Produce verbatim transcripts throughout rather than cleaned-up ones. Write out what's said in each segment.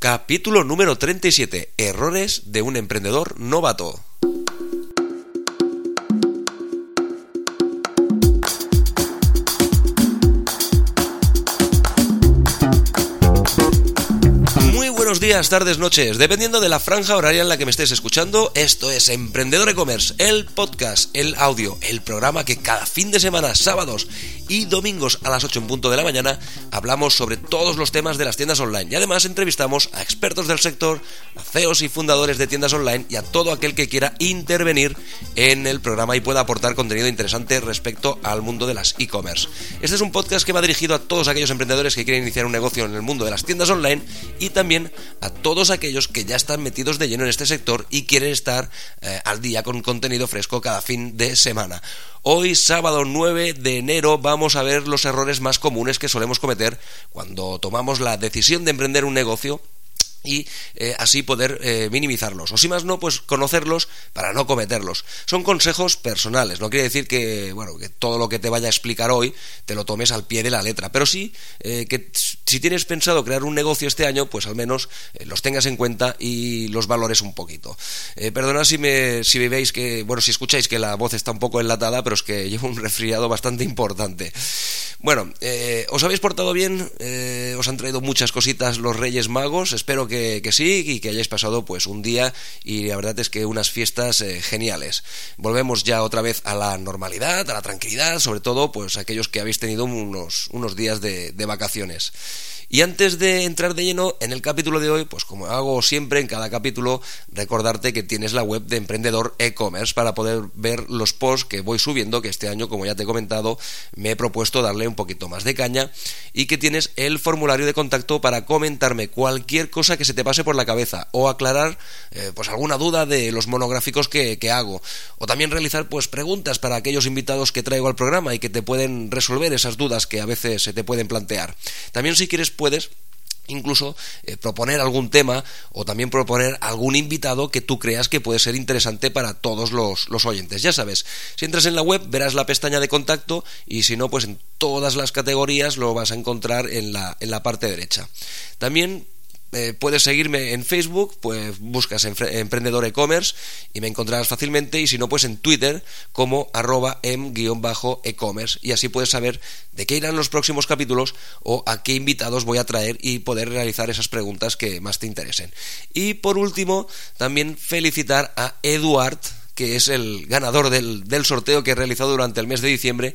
Capítulo número treinta y siete. Errores de un emprendedor novato. Buenos días, tardes, noches, dependiendo de la franja horaria en la que me estés escuchando. Esto es Emprendedor E-Commerce, el podcast, el audio, el programa que cada fin de semana, sábados y domingos a las ocho en punto de la mañana hablamos sobre todos los temas de las tiendas online y además entrevistamos a expertos del sector, a C E Os y fundadores de tiendas online y a todo aquel que quiera intervenir en el programa y pueda aportar contenido interesante respecto al mundo de las e-commerce. Este es un podcast que va dirigido a todos aquellos emprendedores que quieren iniciar un negocio en el mundo de las tiendas online y también a todos aquellos que ya están metidos de lleno en este sector y quieren estar eh, al día con contenido fresco cada fin de semana. Hoy, sábado nueve de enero, vamos a ver los errores más comunes que solemos cometer cuando tomamos la decisión de emprender un negocio y eh, así poder eh, minimizarlos, o si más no, pues conocerlos para no cometerlos. Son consejos personales, no quiere decir que, bueno, que todo lo que te vaya a explicar hoy te lo tomes al pie de la letra, pero sí eh, que si tienes pensado crear un negocio este año, pues al menos eh, los tengas en cuenta y los valores un poquito. Eh, perdonad si me si veis que, bueno, si escucháis que la voz está un poco enlatada, pero es que llevo un resfriado bastante importante. Bueno, eh, ¿os habéis portado bien? Eh, ¿Os han traído muchas cositas los Reyes Magos? Espero que, que sí y que hayáis pasado pues un día y la verdad es que unas fiestas eh, geniales. Volvemos ya otra vez a la normalidad, a la tranquilidad, sobre todo pues aquellos que habéis tenido unos, unos días de, de vacaciones. Y antes de entrar de lleno en el capítulo de hoy, pues como hago siempre en cada capítulo, recordarte que tienes la web de Emprendedor E-Commerce para poder ver los posts que voy subiendo, que este año, como ya te he comentado, me he propuesto darle un poquito más de caña, y que tienes el formulario de contacto para comentarme cualquier cosa que se te pase por la cabeza o aclarar eh, pues alguna duda de los monográficos que, que hago, o también realizar pues preguntas para aquellos invitados que traigo al programa y que te pueden resolver esas dudas que a veces se te pueden plantear. También, si quieres, puedes incluso eh, proponer algún tema o también proponer algún invitado que tú creas que puede ser interesante para todos los, los oyentes. Ya sabes, si entras en la web verás la pestaña de contacto y si no, pues en todas las categorías lo vas a encontrar en la, en la parte derecha. También Eh, puedes seguirme en Facebook, pues buscas Emprendedor E-Commerce y me encontrarás fácilmente, y si no, pues en Twitter como arroba em-e-commerce, y así puedes saber de qué irán los próximos capítulos o a qué invitados voy a traer y poder realizar esas preguntas que más te interesen. Y por último, también felicitar a Eduard, que es el ganador del, del sorteo que he realizado durante el mes de diciembre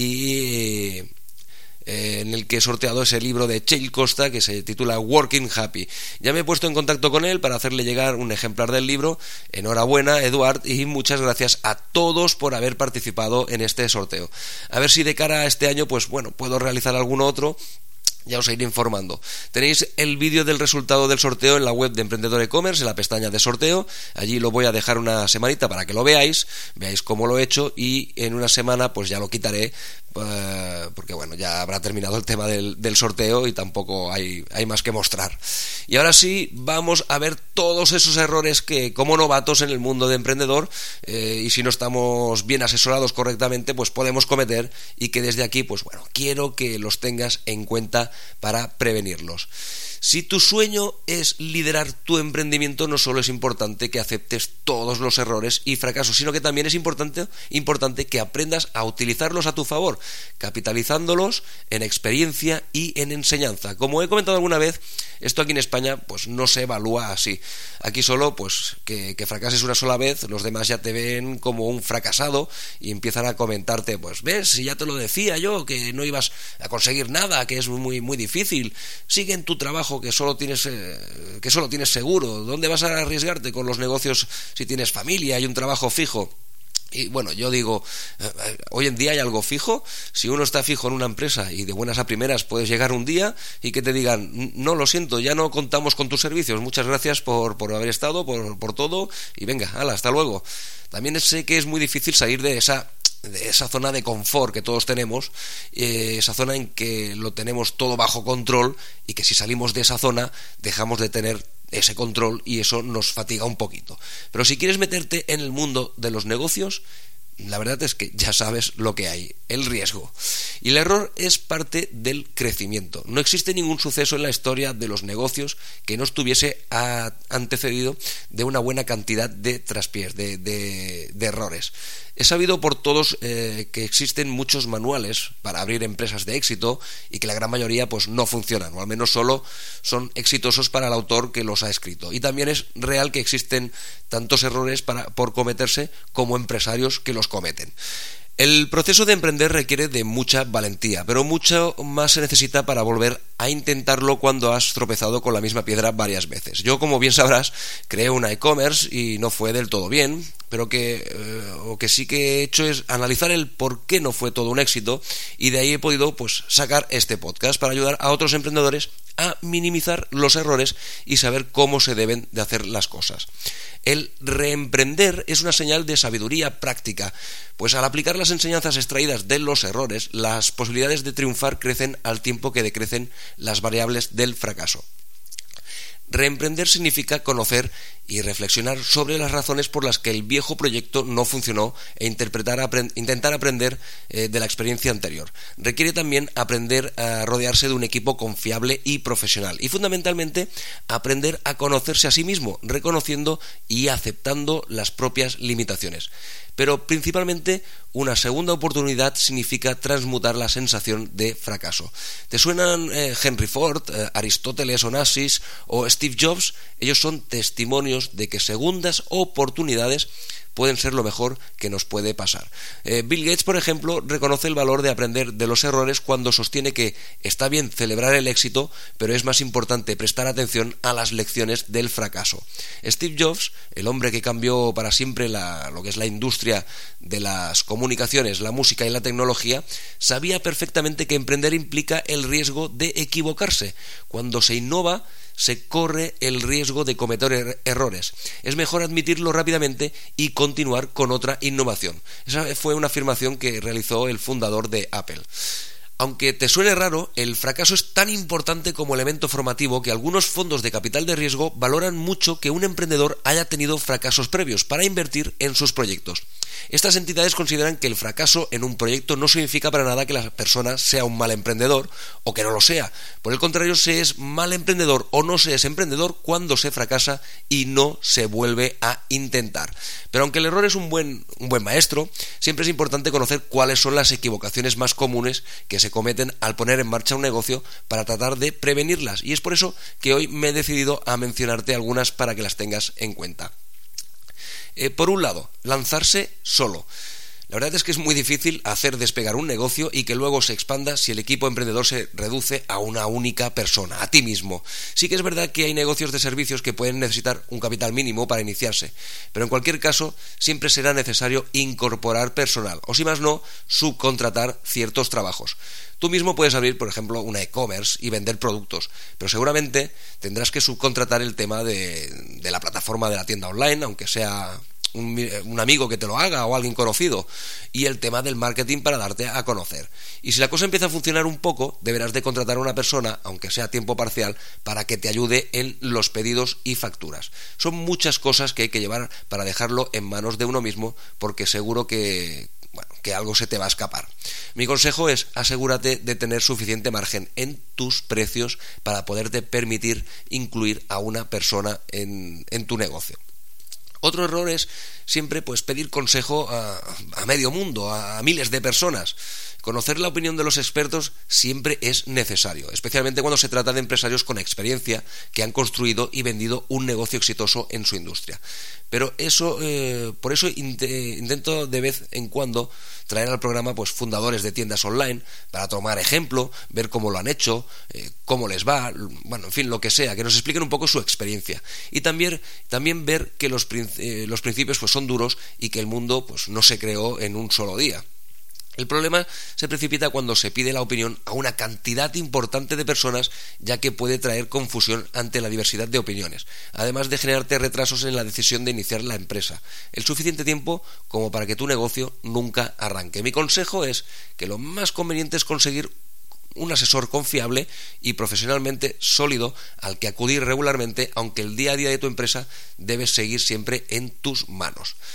y Eh, en el que he sorteado ese libro de Cheil Costa que se titula Working Happy. Ya me he puesto en contacto con él para hacerle llegar un ejemplar del libro. Enhorabuena, Eduard, y muchas gracias a todos por haber participado en este sorteo. A ver si de cara a este año, pues bueno, puedo realizar algún otro. Ya os iré informando. Tenéis el vídeo del resultado del sorteo en la web de Emprendedor E-Commerce, en la pestaña de sorteo. Allí lo voy a dejar una semanita para que lo veáis, veáis cómo lo he hecho, y en una semana pues ya lo quitaré, uh, porque bueno, ya habrá terminado el tema del, del sorteo y tampoco hay, hay más que mostrar. Y ahora sí, vamos a ver todos esos errores que como novatos en el mundo de emprendedor, eh, y si no estamos bien asesorados correctamente, pues podemos cometer, y que desde aquí, pues bueno, quiero que los tengas en cuenta para prevenirlos. Si tu sueño es liderar tu emprendimiento, no solo es importante que aceptes todos los errores y fracasos, sino que también es importante, importante que aprendas a utilizarlos a tu favor, capitalizándolos en experiencia y en enseñanza. Como he comentado alguna vez, esto aquí en España pues no se evalúa así. Aquí solo pues que, que fracases una sola vez, los demás ya te ven como un fracasado y empiezan a comentarte, pues ves, si ya te lo decía yo, que no ibas a conseguir nada, que es muy, muy difícil, sigue en tu trabajo que solo tienes eh, que solo tienes seguro, ¿dónde vas a arriesgarte con los negocios si tienes familia y un trabajo fijo? Y bueno, yo digo, eh, hoy en día hay algo fijo. Si uno está fijo en una empresa y de buenas a primeras puedes llegar un día y que te digan, no, lo siento, ya no contamos con tus servicios, muchas gracias por, por haber estado, por, por todo, y venga, hala, hasta luego. También sé que es muy difícil salir de esa de esa zona de confort que todos tenemos, eh, esa zona en que lo tenemos todo bajo control, y que si salimos de esa zona dejamos de tener ese control y eso nos fatiga un poquito. Pero si quieres meterte en el mundo de los negocios, la verdad es que ya sabes lo que hay, el riesgo. Y el error es parte del crecimiento. No existe ningún suceso en la historia de los negocios que no estuviese a, antecedido de una buena cantidad de traspiés, de, de, de errores. Es sabido por todos eh, que existen muchos manuales para abrir empresas de éxito y que la gran mayoría pues no funcionan, o al menos solo son exitosos para el autor que los ha escrito. Y también es real que existen tantos errores para, por cometerse como empresarios que los cometen. El proceso de emprender requiere de mucha valentía, pero mucho más se necesita para volver a intentarlo cuando has tropezado con la misma piedra varias veces. Yo, como bien sabrás, creé una e-commerce y no fue del todo bien, pero que eh, lo que sí que he hecho es analizar el por qué no fue todo un éxito, y de ahí he podido pues sacar este podcast para ayudar a otros emprendedores a minimizar los errores y saber cómo se deben de hacer las cosas. El reemprender es una señal de sabiduría práctica, pues al aplicar las enseñanzas extraídas de los errores, las posibilidades de triunfar crecen al tiempo que decrecen las variables del fracaso. Reemprender significa conocer y reflexionar sobre las razones por las que el viejo proyecto no funcionó e interpretar, aprend- intentar aprender eh, de la experiencia anterior. Requiere también aprender a rodearse de un equipo confiable y profesional, y fundamentalmente aprender a conocerse a sí mismo, reconociendo y aceptando las propias limitaciones. Pero principalmente una segunda oportunidad significa transmutar la sensación de fracaso. ¿Te suenan eh, Henry Ford, eh, Aristóteles, Onassis o Steve Jobs? Ellos son testimonios de que segundas oportunidades pueden ser lo mejor que nos puede pasar. Eh, Bill Gates, por ejemplo, reconoce el valor de aprender de los errores cuando sostiene que está bien celebrar el éxito, pero es más importante prestar atención a las lecciones del fracaso. Steve Jobs, el hombre que cambió para siempre la, lo que es la industria de las comunicaciones, la música y la tecnología, sabía perfectamente que emprender implica el riesgo de equivocarse. Cuando se innova, se corre el riesgo de cometer er- errores. Es mejor admitirlo rápidamente y continuar con otra innovación. Esa fue una afirmación que realizó el fundador de Apple. Aunque te suene raro, el fracaso es tan importante como elemento formativo que algunos fondos de capital de riesgo valoran mucho que un emprendedor haya tenido fracasos previos para invertir en sus proyectos. Estas entidades consideran que el fracaso en un proyecto no significa para nada que la persona sea un mal emprendedor o que no lo sea. Por el contrario, se es mal emprendedor o no se es emprendedor cuando se fracasa y no se vuelve a intentar. Pero aunque el error es un buen, un buen maestro, siempre es importante conocer cuáles son las equivocaciones más comunes que se cometen al poner en marcha un negocio para tratar de prevenirlas. Y es por eso que hoy me he decidido a mencionarte algunas para que las tengas en cuenta. Eh, por un lado, lanzarse solo. La verdad es que es muy difícil hacer despegar un negocio y que luego se expanda si el equipo emprendedor se reduce a una única persona, a ti mismo. Sí que es verdad que hay negocios de servicios que pueden necesitar un capital mínimo para iniciarse, pero en cualquier caso siempre será necesario incorporar personal, o si más no, subcontratar ciertos trabajos. Tú mismo puedes abrir, por ejemplo, una e-commerce y vender productos, pero seguramente tendrás que subcontratar el tema de, de la plataforma de la tienda online, aunque sea Un, un amigo que te lo haga o alguien conocido, y el tema del marketing para darte a conocer. Y si la cosa empieza a funcionar un poco, deberás de contratar a una persona, aunque sea a tiempo parcial, para que te ayude en los pedidos y facturas. Son muchas cosas que hay que llevar para dejarlo en manos de uno mismo, porque seguro que bueno, que algo se te va a escapar. Mi consejo es: asegúrate de tener suficiente margen en tus precios para poderte permitir incluir a una persona en, en tu negocio. Otro error es siempre pues pedir consejo a, a medio mundo, a, a miles de personas. Conocer la opinión de los expertos siempre es necesario, especialmente cuando se trata de empresarios con experiencia que han construido y vendido un negocio exitoso en su industria. Pero eso, eh, por eso int- intento de vez en cuando traer al programa pues fundadores de tiendas online para tomar ejemplo, ver cómo lo han hecho, eh, cómo les va, bueno, en fin, lo que sea, que nos expliquen un poco su experiencia. Y también, también ver que los, eh, los principios pues son duros y que el mundo pues no se creó en un solo día. El problema se precipita cuando se pide la opinión a una cantidad importante de personas, ya que puede traer confusión ante la diversidad de opiniones, además de generarte retrasos en la decisión de iniciar la empresa, el suficiente tiempo como para que tu negocio nunca arranque. Mi consejo es que lo más conveniente es conseguir un asesor confiable y profesionalmente sólido al que acudir regularmente, aunque el día a día de tu empresa debe seguir siempre en tus manos.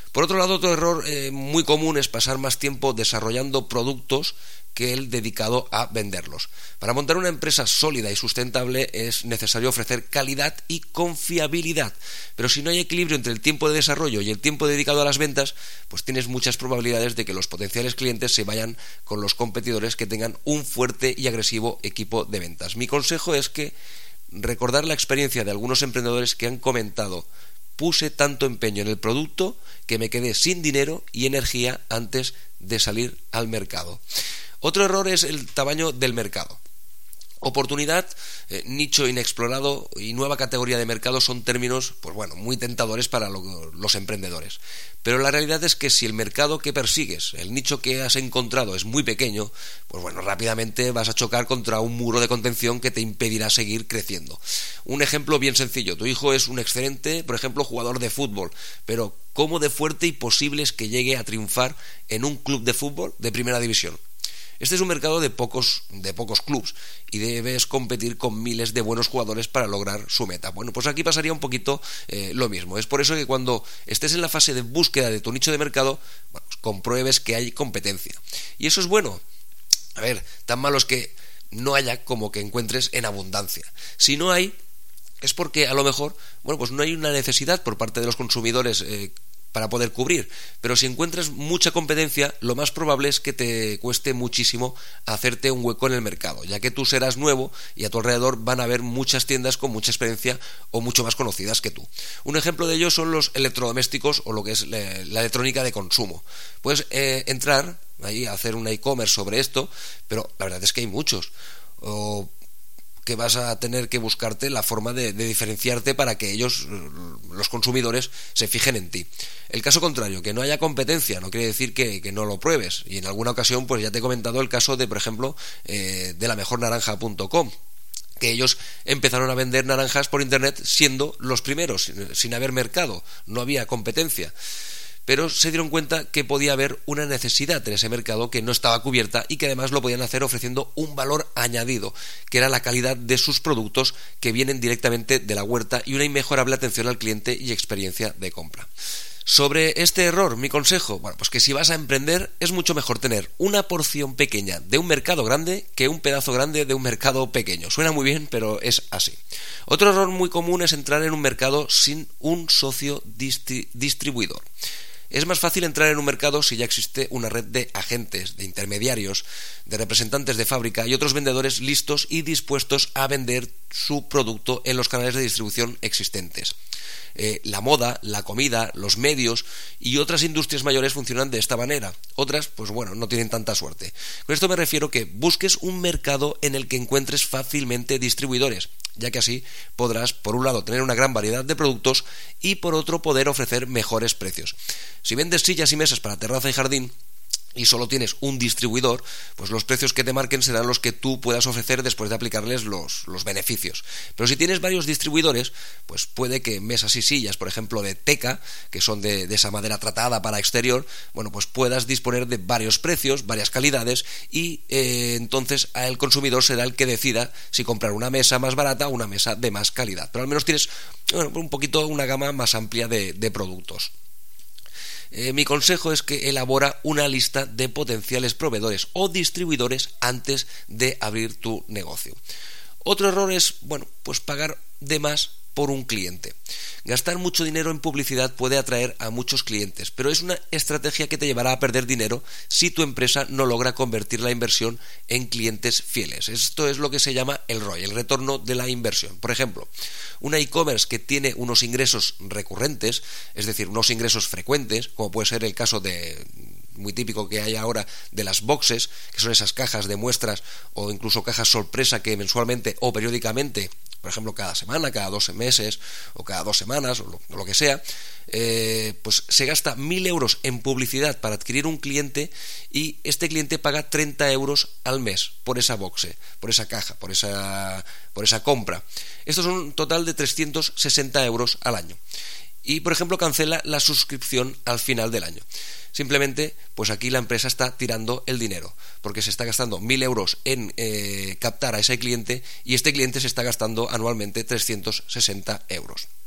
Por otro lado, otro error eh, muy común es pasar más tiempo desarrollando productos que el dedicado a venderlos. Para montar una empresa sólida y sustentable es necesario ofrecer calidad y confiabilidad, pero si no hay equilibrio entre el tiempo de desarrollo y el tiempo dedicado a las ventas, pues tienes muchas probabilidades de que los potenciales clientes se vayan con los competidores que tengan un fuerte y agresivo equipo de ventas. Mi consejo es que recordar la experiencia de algunos emprendedores que han comentado: puse tanto empeño en el producto que me quedé sin dinero y energía antes de salir al mercado. Otro error es el tamaño del mercado. Oportunidad, eh, nicho inexplorado y nueva categoría de mercado son términos, pues bueno, muy tentadores para lo, los emprendedores. Pero la realidad es que si el mercado que persigues, el nicho que has encontrado es muy pequeño, pues bueno, rápidamente vas a chocar contra un muro de contención que te impedirá seguir creciendo. Un ejemplo bien sencillo: tu hijo es un excelente, por ejemplo, jugador de fútbol, pero ¿cómo de fuerte y posible es que llegue a triunfar en un club de fútbol de primera división? Este es un mercado de pocos, de pocos clubs y debes competir con miles de buenos jugadores para lograr su meta. Bueno, pues aquí pasaría un poquito eh, lo mismo. Es por eso que cuando estés en la fase de búsqueda de tu nicho de mercado, bueno, pues compruebes que hay competencia. Y eso es bueno. A ver, tan malo es que no haya como que encuentres en abundancia. Si no hay, es porque a lo mejor, bueno, pues no hay una necesidad por parte de los consumidores eh, para poder cubrir, pero si encuentras mucha competencia, lo más probable es que te cueste muchísimo hacerte un hueco en el mercado, ya que tú serás nuevo y a tu alrededor van a haber muchas tiendas con mucha experiencia o mucho más conocidas que tú. Un ejemplo de ello son los electrodomésticos o lo que es la, la electrónica de consumo. Puedes eh, entrar ahí a hacer un e-commerce sobre esto, pero la verdad es que hay muchos. O que vas a tener que buscarte la forma de, de diferenciarte para que ellos, los consumidores, se fijen en ti. El caso contrario, que no haya competencia, no quiere decir que, que no lo pruebes. Y en alguna ocasión, pues ya te he comentado el caso de, por ejemplo, eh, de la mejor naranja punto com, que ellos empezaron a vender naranjas por internet siendo los primeros, sin, sin haber mercado, no había competencia. Pero se dieron cuenta que podía haber una necesidad en ese mercado que no estaba cubierta y que además lo podían hacer ofreciendo un valor añadido, que era la calidad de sus productos que vienen directamente de la huerta y una inmejorable atención al cliente y experiencia de compra. Sobre este error, mi consejo, bueno, pues que si vas a emprender es mucho mejor tener una porción pequeña de un mercado grande que un pedazo grande de un mercado pequeño. Suena muy bien, pero es así. Otro error muy común es entrar en un mercado sin un socio distri- distribuidor. Es más fácil entrar en un mercado si ya existe una red de agentes, de intermediarios, de representantes de fábrica y otros vendedores listos y dispuestos a vender su producto en los canales de distribución existentes. Eh, la moda, la comida, los medios y otras industrias mayores funcionan de esta manera. Otras, pues bueno, no tienen tanta suerte. Con esto me refiero que busques un mercado en el que encuentres fácilmente distribuidores, ya que así podrás, por un lado, tener una gran variedad de productos y por otro, poder ofrecer mejores precios. Si vendes sillas y mesas para terraza y jardín y solo tienes un distribuidor, pues los precios que te marquen serán los que tú puedas ofrecer después de aplicarles los, los beneficios. Pero si tienes varios distribuidores, pues puede que mesas y sillas, por ejemplo, de teca, que son de, de esa madera tratada para exterior, bueno, pues puedas disponer de varios precios, varias calidades y eh, entonces el consumidor será el que decida si comprar una mesa más barata o una mesa de más calidad. Pero al menos tienes, bueno, un poquito una gama más amplia de, de productos. Eh, mi consejo es que elabora una lista de potenciales proveedores o distribuidores antes de abrir tu negocio. Otro error es, bueno, pues pagar de más por un cliente. Gastar mucho dinero en publicidad puede atraer a muchos clientes, pero es una estrategia que te llevará a perder dinero si tu empresa no logra convertir la inversión en clientes fieles. Esto es lo que se llama el R O I, el retorno de la inversión. Por ejemplo, una e-commerce que tiene unos ingresos recurrentes, es decir, unos ingresos frecuentes, como puede ser el caso de muy típico que hay ahora de las boxes, que son esas cajas de muestras o incluso cajas sorpresa que mensualmente o periódicamente, por ejemplo cada semana, cada dos meses o cada dos semanas o lo, o lo que sea, eh, pues se gasta mil euros en publicidad para adquirir un cliente y este cliente paga treinta euros al mes por esa boxe, por esa caja, por esa, por esa compra. Esto es un total de trescientos sesenta euros al año. Y, por ejemplo, cancela la suscripción al final del año. Simplemente, pues aquí la empresa está tirando el dinero, porque se está gastando mil euros en eh, captar a ese cliente y este cliente se está gastando anualmente trescientos sesenta euros.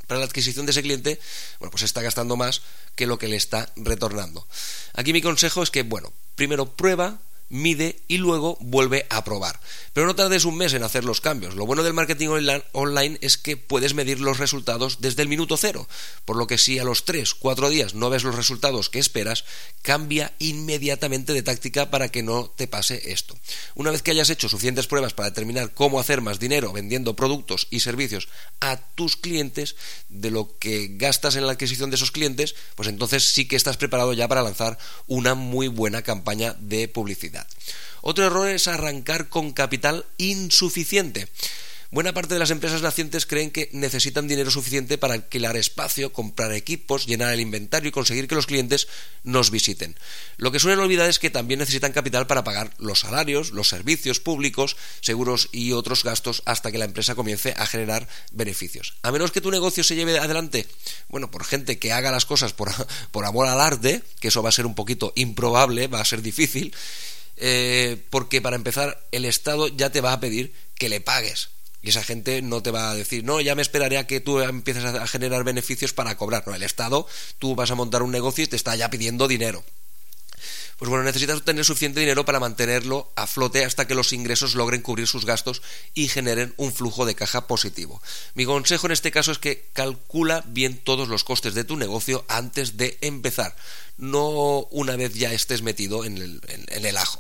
para la adquisición de ese cliente, bueno, pues está gastando más que lo que le está retornando. Aquí mi consejo es que, bueno, primero prueba, mide y luego vuelve a probar. Pero no tardes un mes en hacer los cambios. Lo bueno del marketing online es que puedes medir los resultados desde el minuto cero, por lo que si a los tres, cuatro días no ves los resultados que esperas, cambia inmediatamente de táctica para que no te pase esto. Una vez que hayas hecho suficientes pruebas para determinar cómo hacer más dinero vendiendo productos y servicios a tus clientes de lo que gastas en la adquisición de esos clientes, pues entonces sí que estás preparado ya para lanzar una muy buena campaña de publicidad. Otro error es arrancar con capital insuficiente. Buena parte de las empresas nacientes creen que necesitan dinero suficiente para alquilar espacio, comprar equipos, llenar el inventario y conseguir que los clientes nos visiten. Lo que suelen olvidar es que también necesitan capital para pagar los salarios, los servicios públicos, seguros y otros gastos hasta que la empresa comience a generar beneficios. A menos que tu negocio se lleve adelante, bueno, por gente que haga las cosas por, por amor al arte, que eso va a ser un poquito improbable, va a ser difícil, eh, porque para empezar el Estado ya te va a pedir que le pagues. Y esa gente no te va a decir, no, ya me esperaré a que tú empieces a generar beneficios para cobrar. No, el Estado, tú vas a montar un negocio y te está ya pidiendo dinero. Pues bueno, necesitas tener suficiente dinero para mantenerlo a flote hasta que los ingresos logren cubrir sus gastos y generen un flujo de caja positivo. Mi consejo en este caso es que calcula bien todos los costes de tu negocio antes de empezar, no una vez ya estés metido en el, en, en el ajo.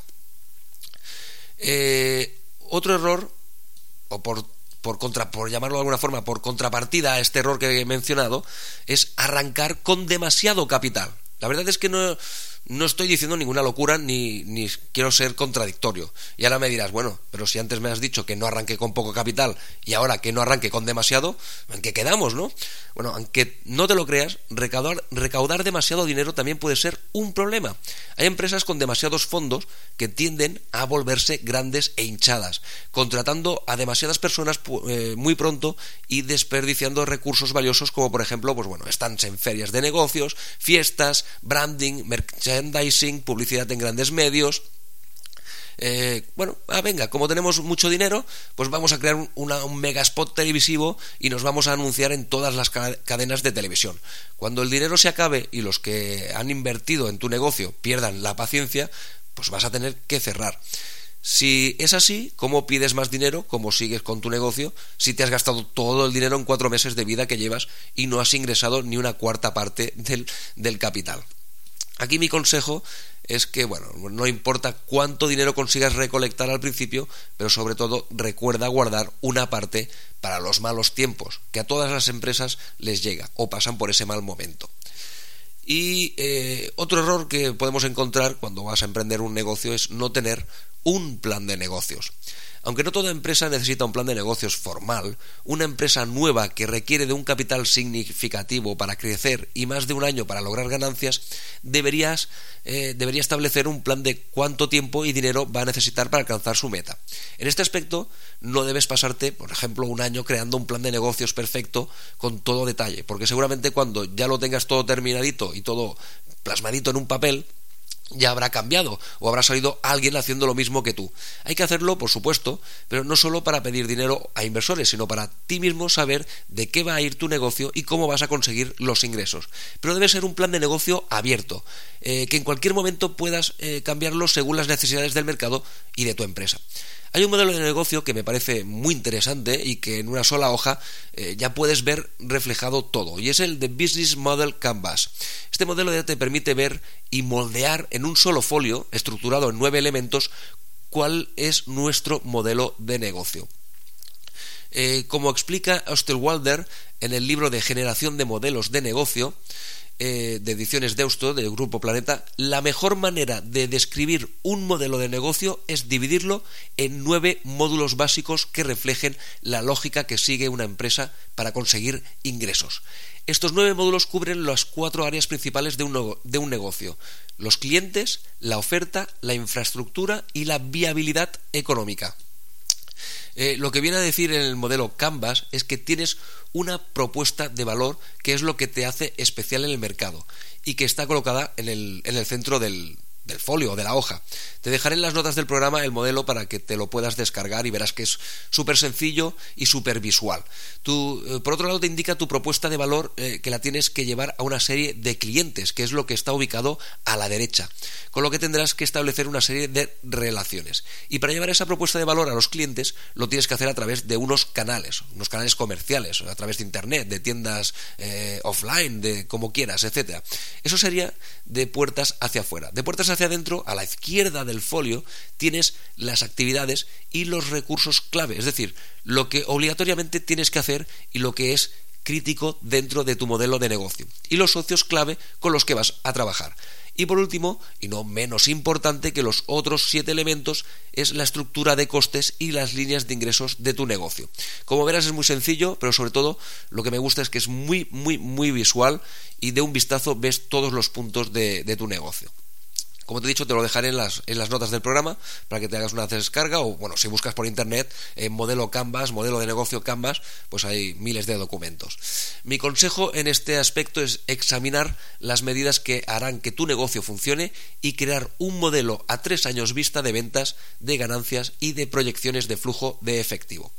Eh, otro error, o por, por, contra, por llamarlo de alguna forma, por contrapartida a este error que he mencionado, es arrancar con demasiado capital. La verdad es que no... No estoy diciendo ninguna locura ni, ni quiero ser contradictorio. Y ahora me dirás, bueno, pero si antes me has dicho que no arranque con poco capital y ahora que no arranque con demasiado, ¿en qué quedamos, no? Bueno, aunque no te lo creas, recaudar, recaudar demasiado dinero también puede ser un problema. Hay empresas con demasiados fondos que tienden a volverse grandes e hinchadas, contratando a demasiadas personas eh, muy pronto y desperdiciando recursos valiosos como por ejemplo, pues bueno, stands en ferias de negocios, fiestas, branding, merchandising, publicidad en grandes medios. Eh, bueno, ah, venga, como tenemos mucho dinero, pues vamos a crear un, una, un mega spot televisivo y nos vamos a anunciar en todas las cadenas de televisión. Cuando el dinero se acabe y los que han invertido en tu negocio pierdan la paciencia, pues vas a tener que cerrar. Si es así, ¿cómo pides más dinero? ¿Cómo sigues con tu negocio si te has gastado todo el dinero en cuatro meses de vida que llevas y no has ingresado ni una cuarta parte del, del capital? Aquí mi consejo es que, bueno, no importa cuánto dinero consigas recolectar al principio, pero sobre todo recuerda guardar una parte para los malos tiempos, que a todas las empresas les llega o pasan por ese mal momento. Y eh, otro error que podemos encontrar cuando vas a emprender un negocio es no tener un plan de negocios. Aunque no toda empresa necesita un plan de negocios formal, una empresa nueva que requiere de un capital significativo para crecer y más de un año para lograr ganancias, deberías, eh, debería establecer un plan de cuánto tiempo y dinero va a necesitar para alcanzar su meta. En este aspecto, no debes pasarte, por ejemplo, un año creando un plan de negocios perfecto con todo detalle, porque seguramente cuando ya lo tengas todo terminadito y todo plasmadito en un papel, ya habrá cambiado o habrá salido alguien haciendo lo mismo que tú. Hay que hacerlo, por supuesto, pero no solo para pedir dinero a inversores, sino para ti mismo saber de qué va a ir tu negocio y cómo vas a conseguir los ingresos. Pero debe ser un plan de negocio abierto, eh, que en cualquier momento puedas eh, cambiarlo según las necesidades del mercado y de tu empresa. Hay un modelo de negocio que me parece muy interesante y que en una sola hoja eh, ya puedes ver reflejado todo, y es el de Business Model Canvas. Este modelo ya te permite ver y moldear en un solo folio, estructurado en nueve elementos, cuál es nuestro modelo de negocio. Eh, como explica Osterwalder en el libro de Generación de Modelos de Negocio, Eh, de Ediciones Deusto, del Grupo Planeta, la mejor manera de describir un modelo de negocio es dividirlo en nueve módulos básicos que reflejen la lógica que sigue una empresa para conseguir ingresos. Estos nueve módulos cubren las cuatro áreas principales de un, de un negocio: los clientes, la oferta, la infraestructura y la viabilidad económica. Eh, lo que viene a decir en el modelo Canvas es que tienes una propuesta de valor que es lo que te hace especial en el mercado y que está colocada en el, en el centro del, del folio o de la hoja. Te dejaré en las notas del programa el modelo para que te lo puedas descargar y verás que es súper sencillo y súper visual. Tú, eh, por otro lado, te indica tu propuesta de valor eh, que la tienes que llevar a una serie de clientes, que es lo que está ubicado a la derecha, con lo que tendrás que establecer una serie de relaciones. Y para llevar esa propuesta de valor a los clientes lo tienes que hacer a través de unos canales, unos canales comerciales, a través de internet, de tiendas eh, offline, de como quieras, etcétera. Eso sería de puertas hacia afuera. De puertas hacia adentro, a la izquierda del folio, tienes las actividades y los recursos clave, es decir, lo que obligatoriamente tienes que hacer y lo que es crítico dentro de tu modelo de negocio, y los socios clave con los que vas a trabajar. Y por último, y no menos importante que los otros siete elementos, es la estructura de costes y las líneas de ingresos de tu negocio. Como verás, es muy sencillo, pero sobre todo lo que me gusta es que es muy, muy, muy visual y de un vistazo ves todos los puntos de, de tu negocio. Como te he dicho, te lo dejaré en las, en las notas del programa para que te hagas una descarga, o bueno, si buscas por internet en modelo Canvas, modelo de negocio Canvas, pues hay miles de documentos. Mi consejo en este aspecto es examinar las medidas que harán que tu negocio funcione y crear un modelo a tres años vista de ventas, de ganancias y de proyecciones de flujo de efectivo.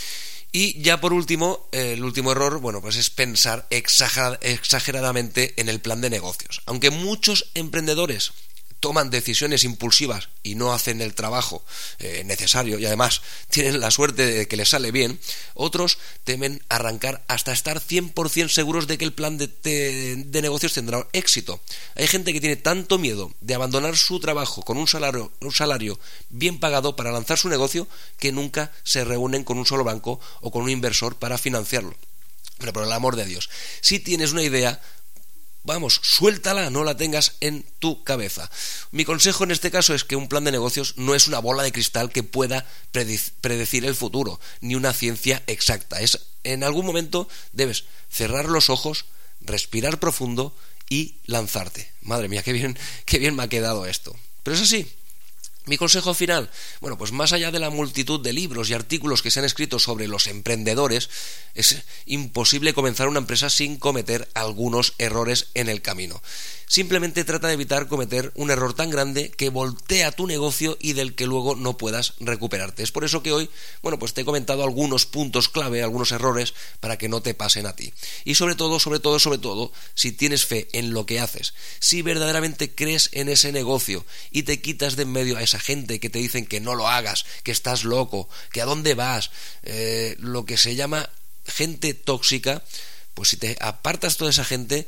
Y ya por último, eh, el último error, bueno, pues es pensar exager- exageradamente en el plan de negocios. Aunque muchos emprendedores toman decisiones impulsivas y no hacen el trabajo eh, necesario y además tienen la suerte de que les sale bien, otros temen arrancar hasta estar cien por ciento seguros de que el plan de, de, de negocios tendrá éxito. Hay gente que tiene tanto miedo de abandonar su trabajo con un salario, un salario bien pagado para lanzar su negocio que nunca se reúnen con un solo banco o con un inversor para financiarlo. Pero por el amor de Dios, si tienes una idea, vamos, suéltala, no la tengas en tu cabeza. Mi consejo en este caso es que un plan de negocios no es una bola de cristal que pueda predecir el futuro, ni una ciencia exacta. Es, en algún momento debes cerrar los ojos, respirar profundo y lanzarte. Madre mía, qué bien, qué bien me ha quedado esto. Pero es así. Mi consejo final, bueno, pues más allá de la multitud de libros y artículos que se han escrito sobre los emprendedores, es imposible comenzar una empresa sin cometer algunos errores en el camino. Simplemente trata de evitar cometer un error tan grande que voltea tu negocio y del que luego no puedas recuperarte. Es por eso que hoy, bueno, pues te he comentado algunos puntos clave, algunos errores para que no te pasen a ti. Y sobre todo, sobre todo, sobre todo, si tienes fe en lo que haces, si verdaderamente crees en ese negocio y te quitas de en medio a esa gente que te dicen que no lo hagas, que estás loco, que a dónde vas, eh, lo que se llama gente tóxica, pues si te apartas toda esa gente,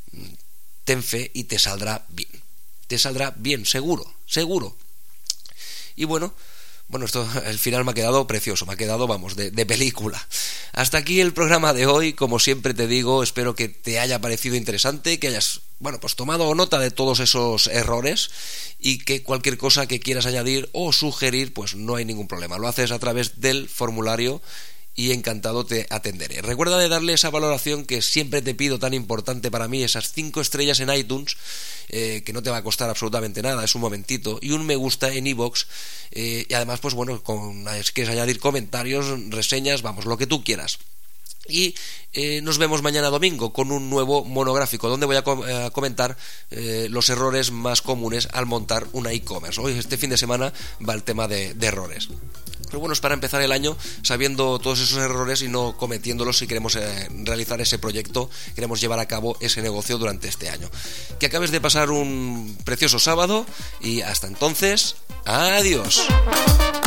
ten fe y te saldrá bien. Te saldrá bien, seguro, seguro. Y bueno, bueno, esto, el final me ha quedado precioso, me ha quedado, vamos, de, de película. Hasta aquí el programa de hoy. Como siempre te digo, espero que te haya parecido interesante, que hayas, bueno, pues tomado nota de todos esos errores y que cualquier cosa que quieras añadir o sugerir, pues no hay ningún problema. Lo haces a través del formulario y encantado te atenderé. Recuerda de darle esa valoración que siempre te pido, tan importante para mí, esas cinco estrellas en iTunes, eh, que no te va a costar absolutamente nada, es un momentito, y un me gusta en iVoox, eh, y además, pues bueno, con, si quieres añadir comentarios, reseñas, vamos, lo que tú quieras. Y eh, nos vemos mañana domingo con un nuevo monográfico donde voy a, com- a comentar eh, los errores más comunes al montar una e-commerce. Hoy, este fin de semana, va el tema de, de errores. Pero bueno, es para empezar el año sabiendo todos esos errores y no cometiéndolos si queremos eh, realizar ese proyecto, queremos llevar a cabo ese negocio durante este año. Que acabes de pasar un precioso sábado y hasta entonces, adiós.